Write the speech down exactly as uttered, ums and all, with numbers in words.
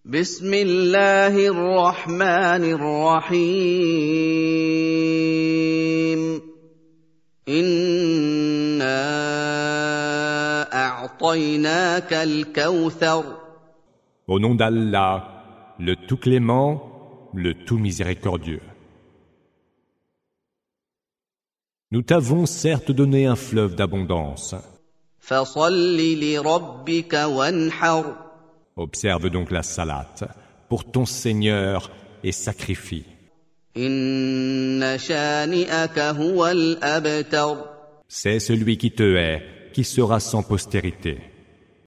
بسم الله الرحمن الرحيم إنا أعطيناك الكوثر Au nom d'Allah, le tout clément, le tout miséricordieux. Nous t'avons certes donné un fleuve d'abondance. فصل لربك وانحر Observe donc la salate pour ton Seigneur et sacrifie. إن شانئك هو الأبتر C'est celui qui te hait, qui sera sans postérité.